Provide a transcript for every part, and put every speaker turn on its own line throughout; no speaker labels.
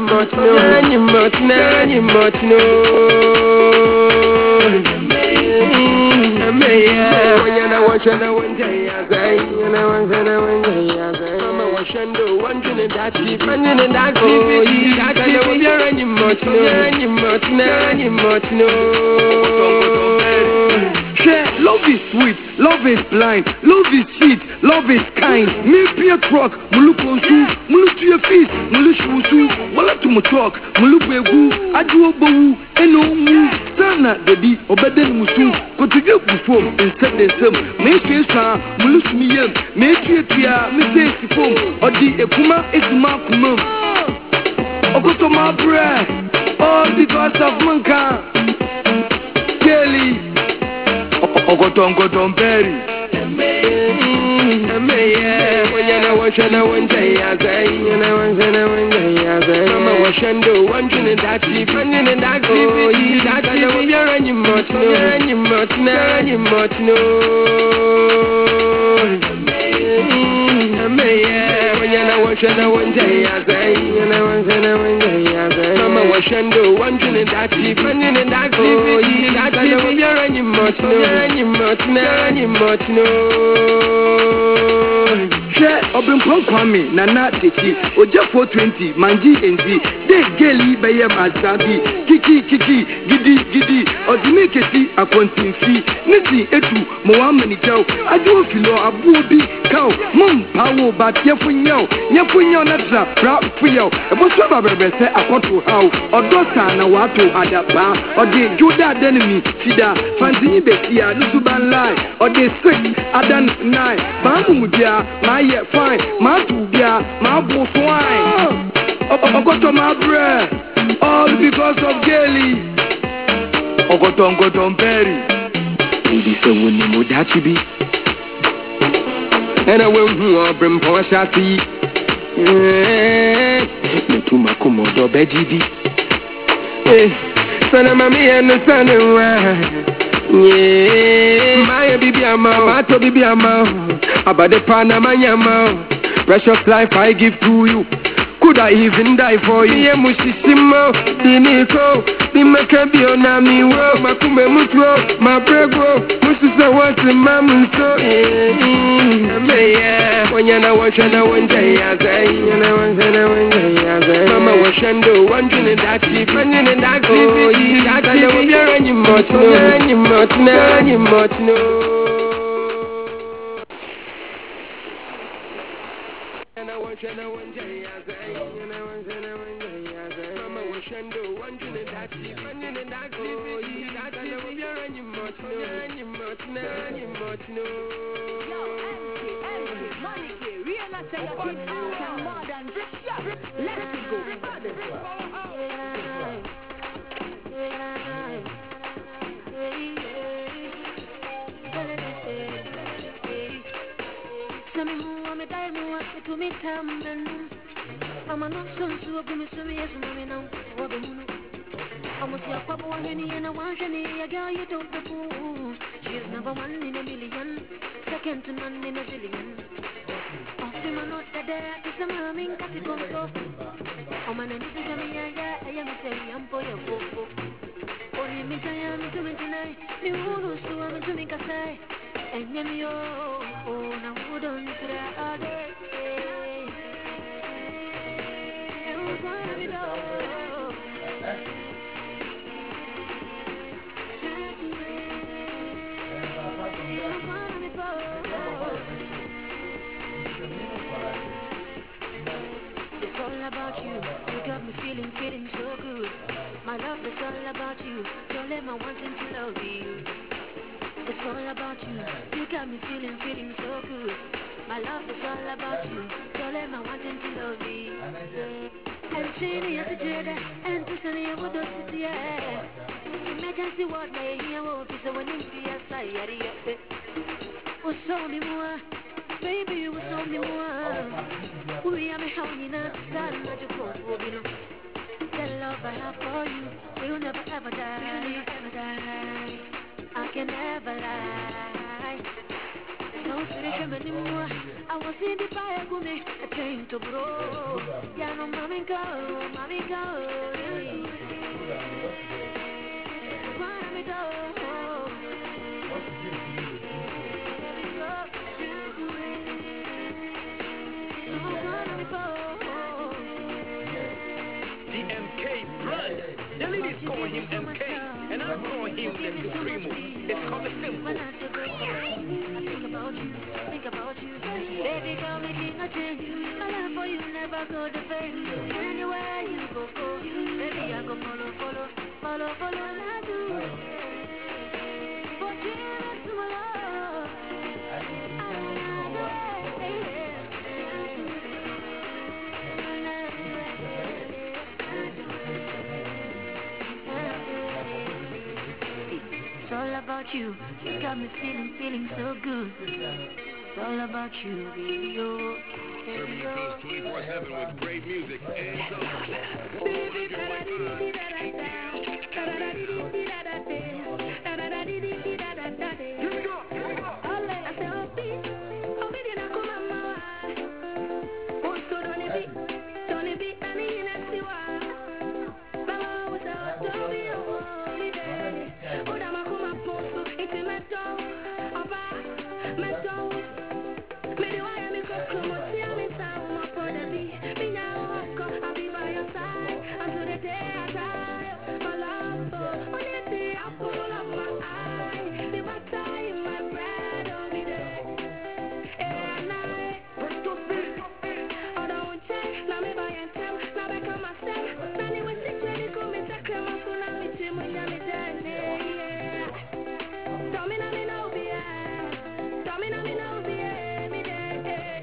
Love is sweet, love is blind, love is sweet, love is kind. Me be a truck, mulu konsu, mulu to your feast, mulu shusu, wala to my truck, mulu begu, adu obu, eno mu, sana dedi, obeden musu, continue before, and set the same. Me shesa, mulu smiyem, me tuya, me say si foam, odi ekuma, esuma kumum. Ogoto my bread, all because of mankind. Kelly. Ogoton berry. Mama washando wanjune dachi fanyune dachi dachi biara nyimotno Mama washando wanjune dachi fanyune dachi dachi biara nyimotno Obin Kwame, Nana Techi, Oja 420, Manji NZ, De Geli Bayam Azabi, Kiki, Gidi, Odimekesi, a quantum fee, Nisi Etu, Moamani Chow, I do filo a booby cow, Mum, Power, but Yafunyo, Natra, Rap Frio, a Boswaba Bese, a Kotu How, or Dosa Nawato Adapa, or the Juda Denemy, Sida, Fanzini Besia, Nusuban Lai, or the 6, Adan 9, Bamudia, my fine, my tubia, my boss wine. Ogoto my bread, all because of Gelly. Ogoton berry. Maybe so when you know that you be. And I will bring Porsche see. To my Komodo Bejibi. Son of Mammy and the son of my baby, I'm out to be a mouth. About the Panama Yama, precious life I give to you. Could I even die for you? Yeah, Mushishimo, Diniko, Dimakabio Nami, Makume Mutro, my brego, Mususa wants a mamun so. When you're not watching, I won't say, Mama was Shando, wondering that she finding in that I'm not so serious, mommy. Now, what the moon? Almost your papa, one and a one, a girl you don't the fool. She is number 1 in a million, second to none in a zillion. Off him, I'm not there, it's a mommy, got it control. Oh, man, and this is me, I am saying, I'm for your fool. Only me, I am to me tonight. Me who so I'm to make a say. And me, oh, now wouldn't try all day. It's all about you. You got me feeling so good. My love is all about you. Don't let my wanting to love you. It's all about you. You got me feeling so good. My love is all about you. Don't let my wanting to love you. And Chini as a jada, and to Sunny would do city. Emergency ward may hear officer when in PSI. Was so me more, baby, you was so me more. We are me how you not to sign that you call for me. The love I have for you will never ever die. I can never lie.
I was in the fire with me, a chain to bro. Yeah, no, mommy go. Mommy go.
DMK blood. The ladies call him MK, and I call him the Supremo. It's called the simple.
When I think about you, baby girl making a change. My love for you never go to fade. Anywhere you go, baby I go follow, I do. For Jesus, my love, it's all about you. You got me feeling so good. It's all about you, baby.
Serving the coast 24/7 with great music and songs. Here we go.
Until the day I die, my love for only the apple of my eye, the butter in my bread, oh me there. And I don't check, now me buy and tell, now I come myself, now you was sick, you come and take them so now me trim when you me there, yeah. Domina me no be, me there,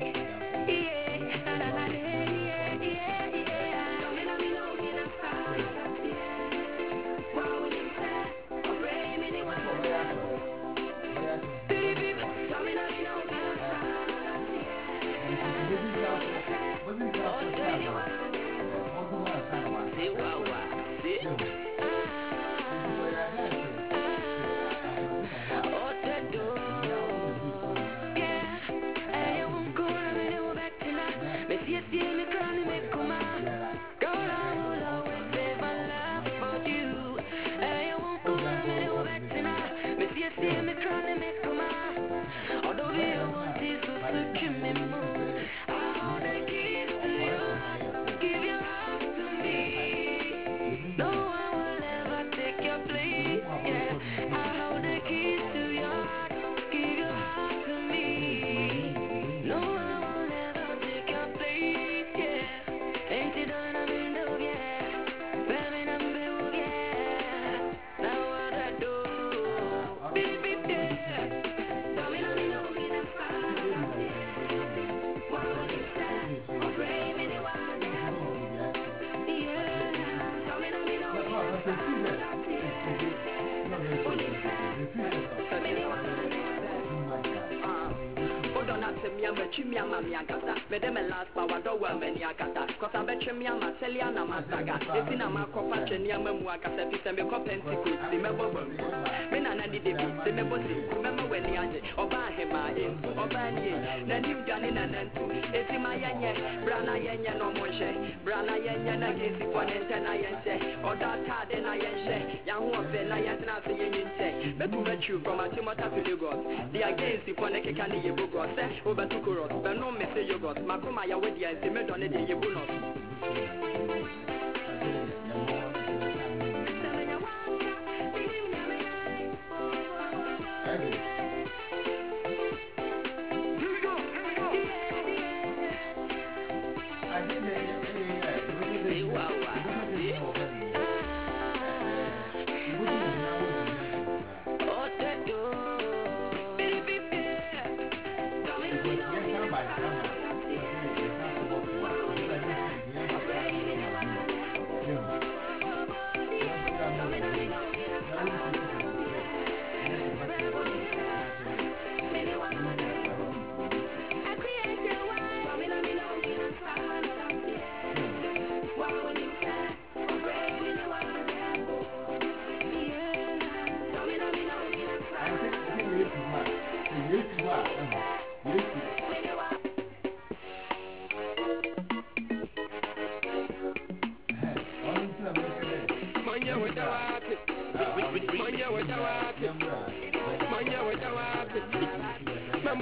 Madam last power do well many akata. Cause I bet you me ama Celiana Masaga. It's in a marco fashion near Memuaka Sepis and Beko Pentecost, the Mebo. Men and I did the Mebosi, remember when the Aje, Oba Hema, Oba Ni, Nadim Janin and Nantu, Etimayanya, Brana Yanya no Moshe, Brana Yanya against the one and 10 Ayense, or that hard and Ayense, Yahu of the Nayatana Yense, but to met you from Atimota to Lagos, the against the Ponekani Yebogos, over to Kuros, but no message Yogos, Makoma Yawedia, the Medon de Yebunos.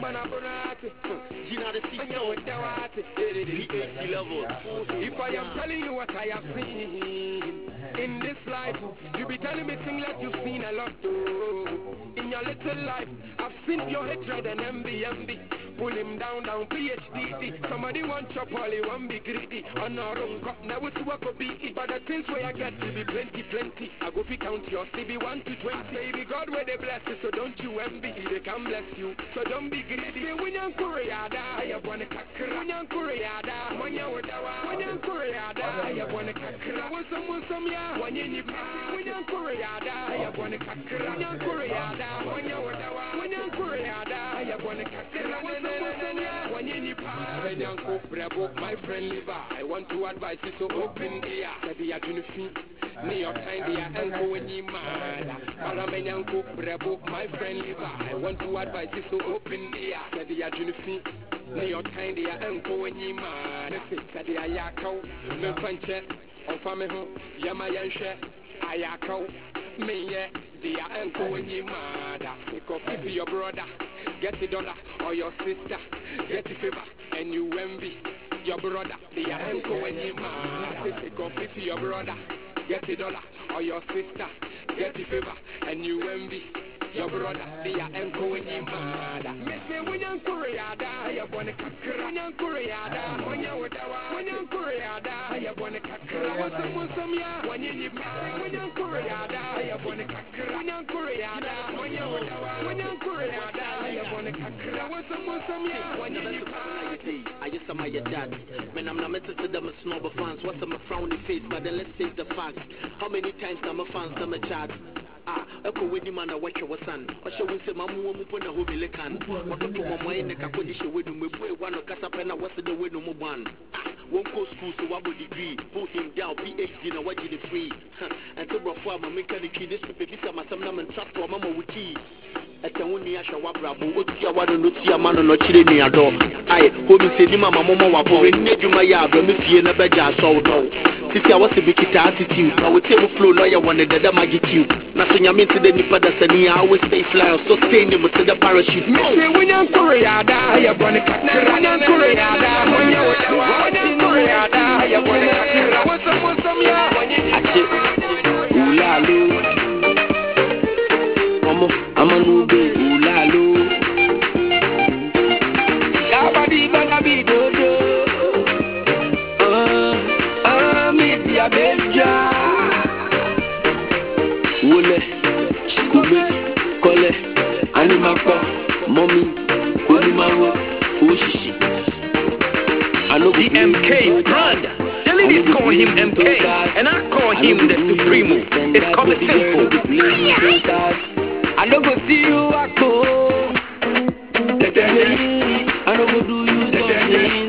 Gina the C-Stone, PhD levels.
If I am telling you what I have seen in this life, you be telling me things like you've seen a lot too. In your little life, I've seen your hatred and envy. Pull him down, PhD. Somebody want chop all he want be greedy. On our own cup, now it's what could be. But the things where I get to be plenty. I go fi count your CB 1 to 20. Baby God where they bless you, so don't you envy. They can bless you, so don't be greedy. Say when you're Koreada, I wanna kakra. When you're Koreada, when you're Wadawa. When you're Koreada, I wanna kakra. When some ya, when you need when you're Koreada, I wanna kakra. When you're Koreada, when you're Wadawa. When you're Koreada, I wanna kakra. When you need my friend Liver, I want to advise you to open ear. Said the Adunifi, New York time, the uncle when you mad. Paramenyanko Brabo, my friend Liver, I want to advise you to open ear. Said the Adunifi, New York time, the uncle when you mad. Said the Ayako, Mempanche, on Fameho, Yamayanshe, Ayako, me, the uncle when you mad. Sick of it, your brother. Get $1 or your sister, get a favor and you envy your brother. The uncle when you mad, say go fit your brother. Get $1 or your sister, get a favor and you envy your brother. The uncle when you mad. Me say when you're Koreada, you wanna kakra. When you're Koreada, when you're Wadawa. When you're Koreada, you wanna kakra. When some ya, when you need me. When you're Koreada, you wanna kakra. When you're Koreada, when you're Wadawa. When you're Koreada. I just am my dad. Man, I'm not meant to them a snobber fans. What's my frowny face? But then let's face the facts. How many times I'm a fans, I'm a chat. Echo with him and I watch your son. Or shall we say, Mamu, Mupona, who will can? What to my mind, the Kakodisha with me, one of Casapena, what's the way no one? Won't go school, so what would degree? Pull him down, PhD, and what did it free? And to Rafa, my mechanic, this paper, visa, my son, and trust for Mamma Wiki. At a winning Ashawabra, what you want to not see a man or not chilling near door. I, who is saying, Mamma, Wapo, and Nedju Maya, Bemifi, and a Beja, so no. Since I was a big attitude, I would table flow lawyer wanted the Magitube. Nothing I mean to the Nipada Sani, I always stay fly, so stay near to the parachute. No, when you're Koreada, you're going to capture. When you're Koreada, when you're Koreada, you're going to capture. What's some ya? Ulalu. I'm a new baby, Ulalu. Yabadi gonna be dodo. Media beja. Wole, skube, kole, animako, mommy, kolimawo, ushishi.
The MK brother. The ladies call him MK, and I call him the Supremo. It's called the Simple.
I don't go see you, I go. I don't go do you something.